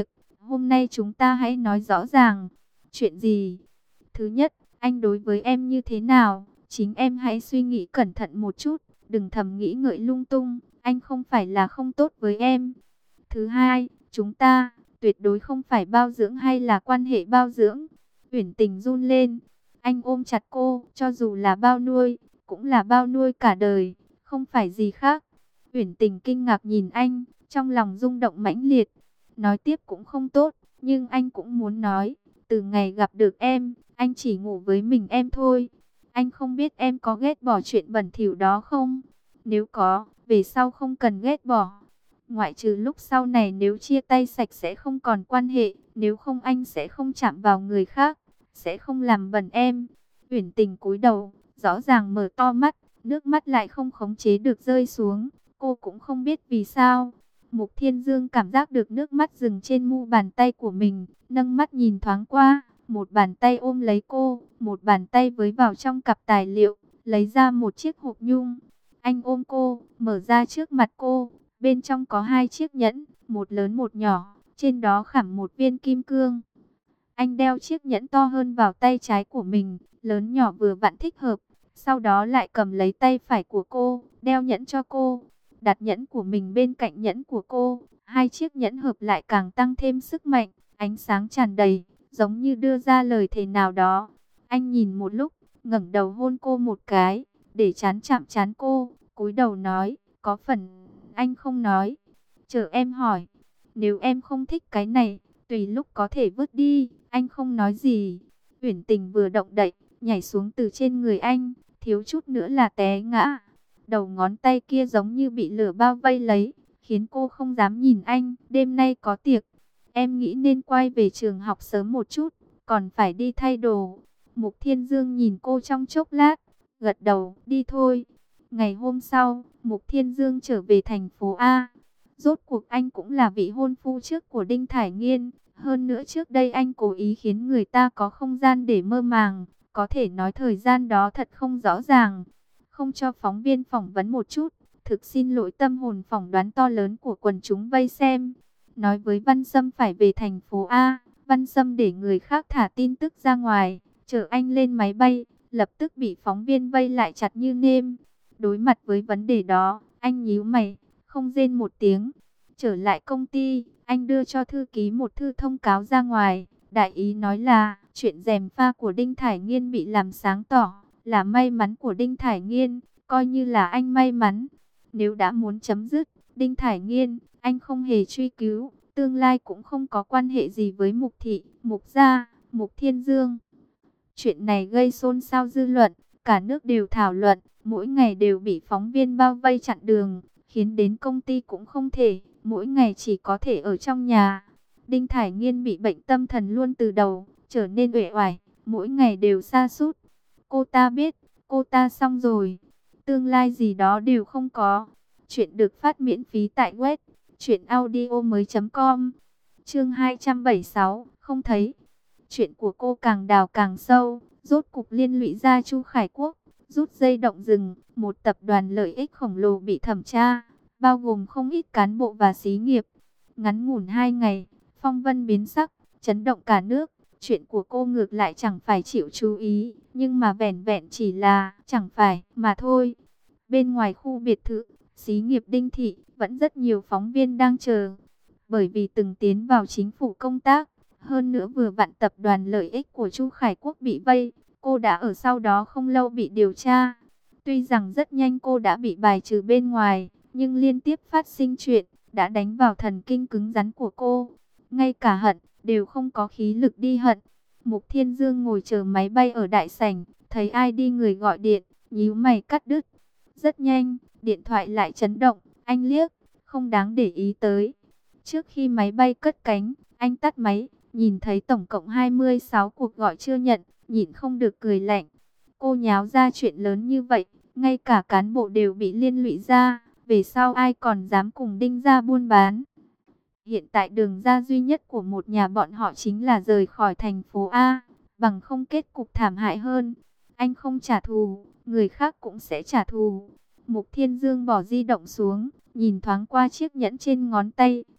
Hôm nay chúng ta hãy nói rõ ràng. Chuyện gì? Thứ nhất, anh đối với em như thế nào? Chính em hãy suy nghĩ cẩn thận một chút, đừng thầm nghĩ ngợi lung tung. Anh không phải là không tốt với em. Thứ hai, chúng ta tuyệt đối không phải bao dưỡng hay là quan hệ bao dưỡng. Uyển Tình run lên. Anh ôm chặt cô, cho dù là bao nuôi, cũng là bao nuôi cả đời, không phải gì khác. Uyển Tình kinh ngạc nhìn anh, trong lòng rung động mãnh liệt. Nói tiếp cũng không tốt, nhưng anh cũng muốn nói. Từ ngày gặp được em, anh chỉ ngủ với mình em thôi. Anh không biết em có ghét bỏ chuyện bẩn thỉu đó không? Nếu có, về sau không cần ghét bỏ. Ngoại trừ lúc sau này nếu chia tay sạch sẽ không còn quan hệ, nếu không anh sẽ không chạm vào người khác, sẽ không làm bẩn em. Uyển Tình cúi đầu, rõ ràng mở to mắt, nước mắt lại không khống chế được rơi xuống. Cô cũng không biết vì sao. Mục Thiên Dương cảm giác được nước mắt dừng trên mu bàn tay của mình, nâng mắt nhìn thoáng qua, một bàn tay ôm lấy cô, một bàn tay với vào trong cặp tài liệu, lấy ra một chiếc hộp nhung. Anh ôm cô, mở ra trước mặt cô, bên trong có hai chiếc nhẫn, một lớn một nhỏ, trên đó khảm một viên kim cương. Anh đeo chiếc nhẫn to hơn vào tay trái của mình, lớn nhỏ vừa vặn thích hợp. Sau đó lại cầm lấy tay phải của cô, đeo nhẫn cho cô. Đặt nhẫn của mình bên cạnh nhẫn của cô. Hai chiếc nhẫn hợp lại càng tăng thêm sức mạnh, ánh sáng tràn đầy, giống như đưa ra lời thề nào đó. Anh nhìn một lúc, ngẩng đầu hôn cô một cái, để trán chạm trán cô, cúi đầu nói, có phần anh không nói. Chờ em hỏi, nếu em không thích cái này, tùy lúc có thể vứt đi. Anh không nói gì. Uyển Tình vừa động đậy, nhảy xuống từ trên người anh, thiếu chút nữa là té ngã. Đầu ngón tay kia giống như bị lửa bao vây lấy, khiến cô không dám nhìn anh. Đêm nay có tiệc, em nghĩ nên quay về trường học sớm một chút, còn phải đi thay đồ. Mục Thiên Dương nhìn cô trong chốc lát, gật đầu, đi thôi. Ngày hôm sau, Mục Thiên Dương trở về thành phố A. Rốt cuộc anh cũng là vị hôn phu trước của Đinh Thải Nghiên. Hơn nữa trước đây anh cố ý khiến người ta có không gian để mơ màng. Có thể nói thời gian đó thật không rõ ràng. Không cho phóng viên phỏng vấn một chút. Thực xin lỗi tâm hồn phỏng đoán to lớn của quần chúng vây xem. Nói với Văn Sâm phải về thành phố A. Văn Sâm để người khác thả tin tức ra ngoài. Chở anh lên máy bay. Lập tức bị phóng viên vây lại chặt như nêm. Đối mặt với vấn đề đó, anh nhíu mày, không rên một tiếng. Trở lại công ty, anh đưa cho thư ký một thư thông cáo ra ngoài. Đại ý nói là, chuyện gièm pha của Đinh Thải Nghiên bị làm sáng tỏ, là may mắn của Đinh Thải Nghiên, coi như là anh may mắn. Nếu đã muốn chấm dứt, Đinh Thải Nghiên, anh không hề truy cứu, tương lai cũng không có quan hệ gì với Mục Thị, Mục Gia, Mục Thiên Dương. Chuyện này gây xôn xao dư luận, cả nước đều thảo luận, mỗi ngày đều bị phóng viên bao vây chặn đường, khiến đến công ty cũng không thể, mỗi ngày chỉ có thể ở trong nhà. Đinh Thải Nghiên bị bệnh tâm thần luôn từ đầu, trở nên uể oải, mỗi ngày đều sa sút. Cô ta biết, cô ta xong rồi, tương lai gì đó đều không có. Chuyện được phát miễn phí tại web truyệnaudiomoi.com. Chương 276, không thấy. Chuyện của cô càng đào càng sâu, rốt cục liên lụy ra Chu Khải Quốc, rút dây động rừng, một tập đoàn lợi ích khổng lồ bị thẩm tra, bao gồm không ít cán bộ và xí nghiệp. Ngắn ngủn 2 ngày, phong vân biến sắc, chấn động cả nước. Chuyện của cô ngược lại chẳng phải chịu chú ý, nhưng mà vẻn vẹn chỉ là chẳng phải mà thôi. Bên ngoài khu biệt thự, xí nghiệp Đinh Thị, vẫn rất nhiều phóng viên đang chờ. Bởi vì từng tiến vào chính phủ công tác, hơn nữa vừa vặn tập đoàn lợi ích của Chu Khải Quốc bị vây, cô đã ở sau đó không lâu bị điều tra. Tuy rằng rất nhanh cô đã bị bài trừ bên ngoài, nhưng liên tiếp phát sinh chuyện, đã đánh vào thần kinh cứng rắn của cô. Ngay cả hận, đều không có khí lực đi hận. Mục Thiên Dương ngồi chờ máy bay ở đại sảnh, thấy ai đi người gọi điện, nhíu mày cắt đứt. Rất nhanh, điện thoại lại chấn động, anh liếc, không đáng để ý tới. Trước khi máy bay cất cánh, anh tắt máy, nhìn thấy tổng cộng 26 cuộc gọi chưa nhận, nhịn không được cười lạnh. Cô nháo ra chuyện lớn như vậy, ngay cả cán bộ đều bị liên lụy ra, về sau ai còn dám cùng Đinh gia buôn bán. Hiện tại đường ra duy nhất của một nhà bọn họ chính là rời khỏi thành phố A, bằng không kết cục thảm hại hơn. Anh không trả thù, người khác cũng sẽ trả thù. Mục Thiên Dương bỏ di động xuống, nhìn thoáng qua chiếc nhẫn trên ngón tay,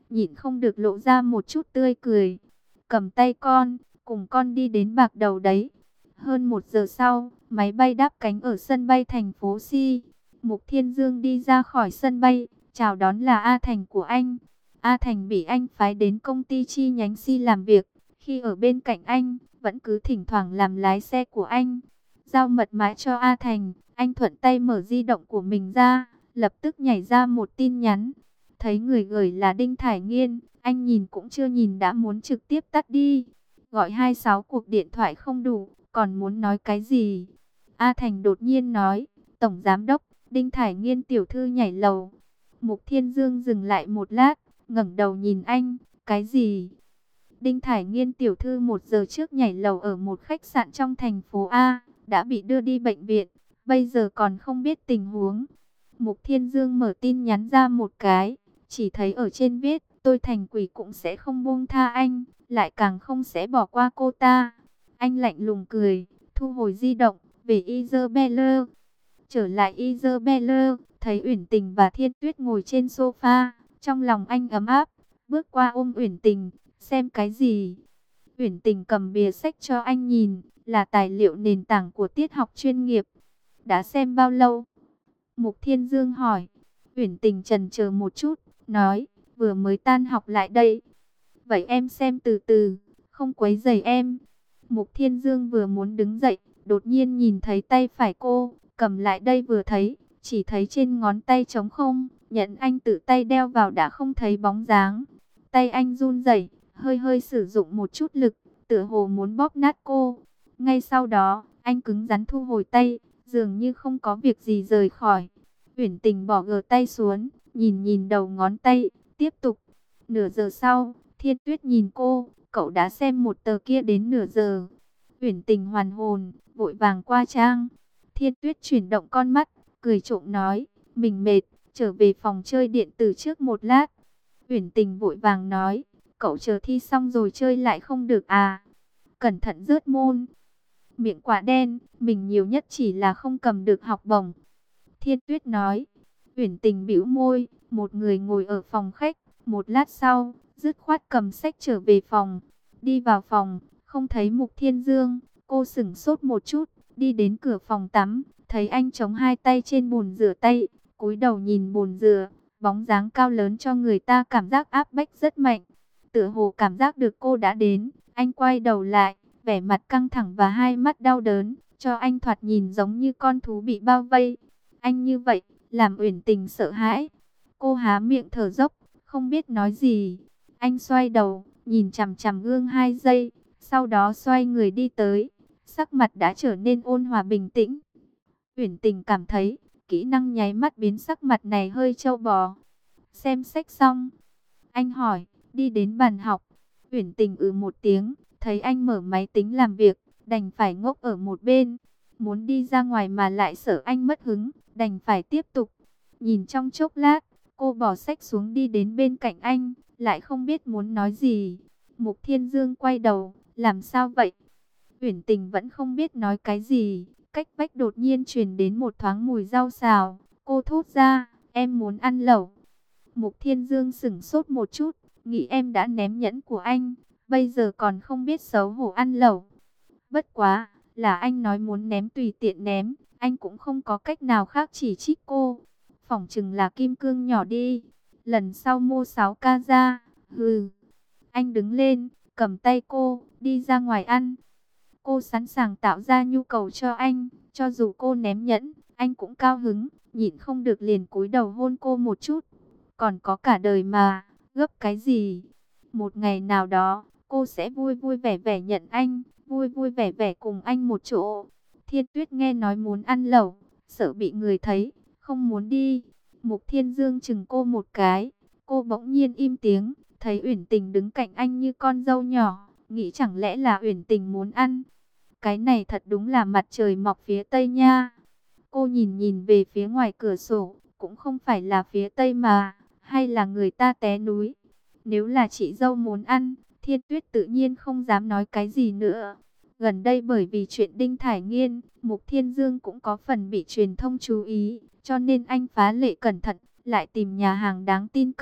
nhịn không được lộ ra một chút tươi cười. Cầm tay con, cùng con đi đến Bạc Đầu đấy. Hơn 1 giờ sau, máy bay đáp cánh ở sân bay thành phố Si. Mục Thiên Dương đi ra khỏi sân bay, chào đón là A Thành của anh. A Thành bị anh phái đến công ty chi nhánh Si làm việc. Khi ở bên cạnh anh, vẫn cứ thỉnh thoảng làm lái xe của anh. Giao mật mã cho A Thành, anh thuận tay mở di động của mình ra, lập tức nhảy ra một tin nhắn. Thấy người gửi là Đinh Thải Nghiên, anh nhìn cũng chưa nhìn đã muốn trực tiếp tắt đi. Gọi 26 cuộc điện thoại không đủ, còn muốn nói cái gì? A Thành đột nhiên nói, Tổng Giám đốc, Đinh Thải Nghiên tiểu thư nhảy lầu. Mục Thiên Dương dừng lại một lát, ngẩng đầu nhìn anh, cái gì? Đinh Thải Nghiên tiểu thư 1 giờ trước nhảy lầu ở một khách sạn trong thành phố A, đã bị đưa đi bệnh viện, bây giờ còn không biết tình huống. Mục Thiên Dương mở tin nhắn ra một cái, chỉ thấy ở trên viết, tôi thành quỷ cũng sẽ không buông tha anh, lại càng không sẽ bỏ qua cô ta. Anh lạnh lùng cười, thu hồi di động, về Isabella. Trở lại Isabella, thấy Uyển Tình và Thiên Tuyết ngồi trên sofa, trong lòng anh ấm áp, bước qua ôm Uyển Tình, xem cái gì? Uyển Tình cầm bìa sách cho anh nhìn, là tài liệu nền tảng của tiết học chuyên nghiệp. Đã xem bao lâu? Mục Thiên Dương hỏi. Uyển Tình chần chờ một chút, nói, vừa mới tan học lại đây. Vậy em xem từ từ, không quấy rầy em. Mục Thiên Dương vừa muốn đứng dậy, đột nhiên nhìn thấy tay phải cô, cầm lại đây vừa thấy, chỉ thấy trên ngón tay trống không, nhẫn anh tự tay đeo vào đã không thấy bóng dáng. Tay anh run rẩy, hơi hơi sử dụng một chút lực, tựa hồ muốn bóp nát cô. Ngay sau đó, anh cứng rắn thu hồi tay, dường như không có việc gì rời khỏi. Uyển Tình bỏ gờ tay xuống, nhìn nhìn đầu ngón tay, tiếp tục. Nửa giờ sau, Thiên Tuyết nhìn cô, cậu đã xem một tờ kia đến nửa giờ. Uyển Tình hoàn hồn, vội vàng qua trang. Thiên Tuyết chuyển động con mắt, cười trộm nói, mình mệt, trở về phòng chơi điện tử trước một lát. Uyển Tình vội vàng nói, cậu chờ thi xong rồi chơi lại không được à? Cẩn thận rớt môn. Miệng quả đen, mình nhiều nhất chỉ là không cầm được học bổng. Thiên Tuyết nói. Uyển Tình bĩu môi, một người ngồi ở phòng khách, một lát sau, dứt khoát cầm sách trở về phòng. Đi vào phòng, không thấy Mục Thiên Dương, cô sửng sốt một chút, đi đến cửa phòng tắm, thấy anh chống hai tay trên bồn rửa tay, cúi đầu nhìn bồn rửa, bóng dáng cao lớn cho người ta cảm giác áp bách rất mạnh. Tựa hồ cảm giác được cô đã đến, anh quay đầu lại, vẻ mặt căng thẳng và hai mắt đau đớn, cho anh thoạt nhìn giống như con thú bị bao vây. Anh như vậy, làm Uyển Tình sợ hãi. Cô há miệng thở dốc, không biết nói gì. Anh xoay đầu, nhìn chằm chằm gương 2 giây, sau đó xoay người đi tới. Sắc mặt đã trở nên ôn hòa bình tĩnh. Uyển Tình cảm thấy, kỹ năng nháy mắt biến sắc mặt này hơi trâu bò. Xem sách xong, anh hỏi, đi đến bàn học. Uyển Tình một tiếng, thấy anh mở máy tính làm việc, đành phải ngốc ở một bên. Muốn đi ra ngoài mà lại sợ anh mất hứng, đành phải tiếp tục. Nhìn trong chốc lát, cô bỏ sách xuống đi đến bên cạnh anh, lại không biết muốn nói gì. Mục Thiên Dương quay đầu, làm sao vậy? Uyển Tình vẫn không biết nói cái gì, cách vách đột nhiên truyền đến một thoáng mùi rau xào. Cô thốt ra, em muốn ăn lẩu. Mục Thiên Dương sửng sốt một chút, nghĩ em đã ném nhẫn của anh, bây giờ còn không biết xấu hổ ăn lẩu. Bất quá, là anh nói muốn ném tùy tiện ném, anh cũng không có cách nào khác chỉ trích cô. Phỏng chừng là kim cương nhỏ đi, lần sau mua 6K ra, hừ. Anh đứng lên, cầm tay cô, đi ra ngoài ăn. Cô sẵn sàng tạo ra nhu cầu cho anh, cho dù cô ném nhẫn, anh cũng cao hứng, nhịn không được liền cúi đầu hôn cô một chút. Còn có cả đời mà, gấp cái gì? Một ngày nào đó, cô sẽ vui vui vẻ vẻ nhận anh, vui vui vẻ vẻ cùng anh một chỗ. Thiên Tuyết nghe nói muốn ăn lẩu, sợ bị người thấy, không muốn đi. Mục Thiên Dương chừng cô một cái, cô bỗng nhiên im tiếng, thấy Uyển Tình đứng cạnh anh như con dâu nhỏ, nghĩ chẳng lẽ là Uyển Tình muốn ăn. Cái này thật đúng là mặt trời mọc phía tây nha. Cô nhìn nhìn về phía ngoài cửa sổ, cũng không phải là phía tây mà, hay là người ta té núi. Nếu là chị dâu muốn ăn, Thiên Tuyết tự nhiên không dám nói cái gì nữa. Gần đây bởi vì chuyện Đinh Thải Nghiên, Mục Thiên Dương cũng có phần bị truyền thông chú ý, cho nên anh phá lệ cẩn thận, lại tìm nhà hàng đáng tin cậy,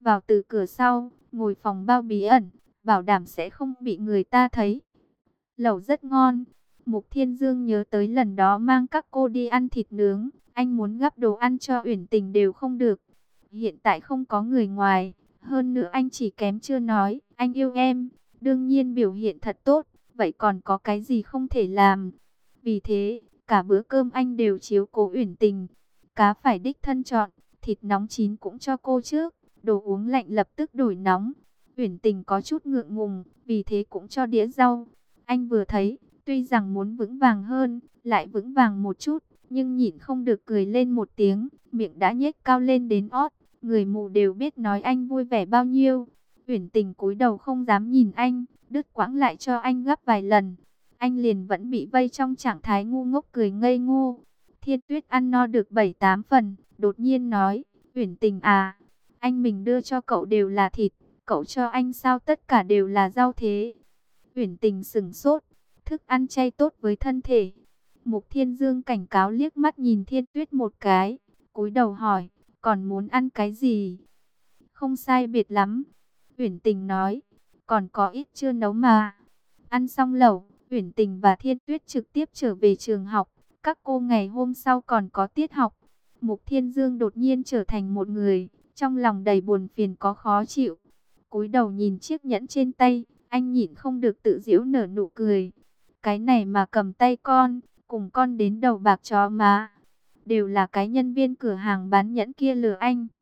vào từ cửa sau, ngồi phòng bao bí ẩn, bảo đảm sẽ không bị người ta thấy. Lẩu rất ngon. Mục Thiên Dương nhớ tới lần đó mang các cô đi ăn thịt nướng, anh muốn gắp đồ ăn cho Uyển Tình đều không được. Hiện tại không có người ngoài, hơn nữa anh chỉ kém chưa nói, anh yêu em, đương nhiên biểu hiện thật tốt, vậy còn có cái gì không thể làm. Vì thế, cả bữa cơm anh đều chiếu cố Uyển Tình. Cá phải đích thân chọn, thịt nóng chín cũng cho cô trước, đồ uống lạnh lập tức đổi nóng. Uyển Tình có chút ngượng ngùng, vì thế cũng cho đĩa rau. Anh vừa thấy, tuy rằng muốn vững vàng hơn, lại vững vàng một chút, nhưng nhịn không được cười lên một tiếng, miệng đã nhếch cao lên đến ót. Người mù đều biết nói anh vui vẻ bao nhiêu. Uyển Tình cúi đầu không dám nhìn anh, đứt quãng lại cho anh gấp vài lần. Anh liền vẫn bị vây trong trạng thái ngu ngốc cười ngây ngô. Thiên Tuyết ăn no được 7-8 phần, đột nhiên nói, Uyển Tình à, anh mình đưa cho cậu đều là thịt, cậu cho anh sao tất cả đều là rau thế? Uyển Tình sững sốt, thức ăn chay tốt với thân thể. Mục Thiên Dương cảnh cáo liếc mắt nhìn Thiên Tuyết một cái, cúi đầu hỏi, còn muốn ăn cái gì? Không sai biệt lắm. Uyển Tình nói, còn có ít chưa nấu mà. Ăn xong lẩu, Uyển Tình và Thiên Tuyết trực tiếp trở về trường học. Các cô ngày hôm sau còn có tiết học. Mục Thiên Dương đột nhiên trở thành một người, trong lòng đầy buồn phiền có khó chịu. Cúi đầu nhìn chiếc nhẫn trên tay, anh nhịn không được tự giễu nở nụ cười. Cái này mà cầm tay con, cùng con đến đầu bạc chó má. Đều là cái nhân viên cửa hàng bán nhẫn kia lừa anh.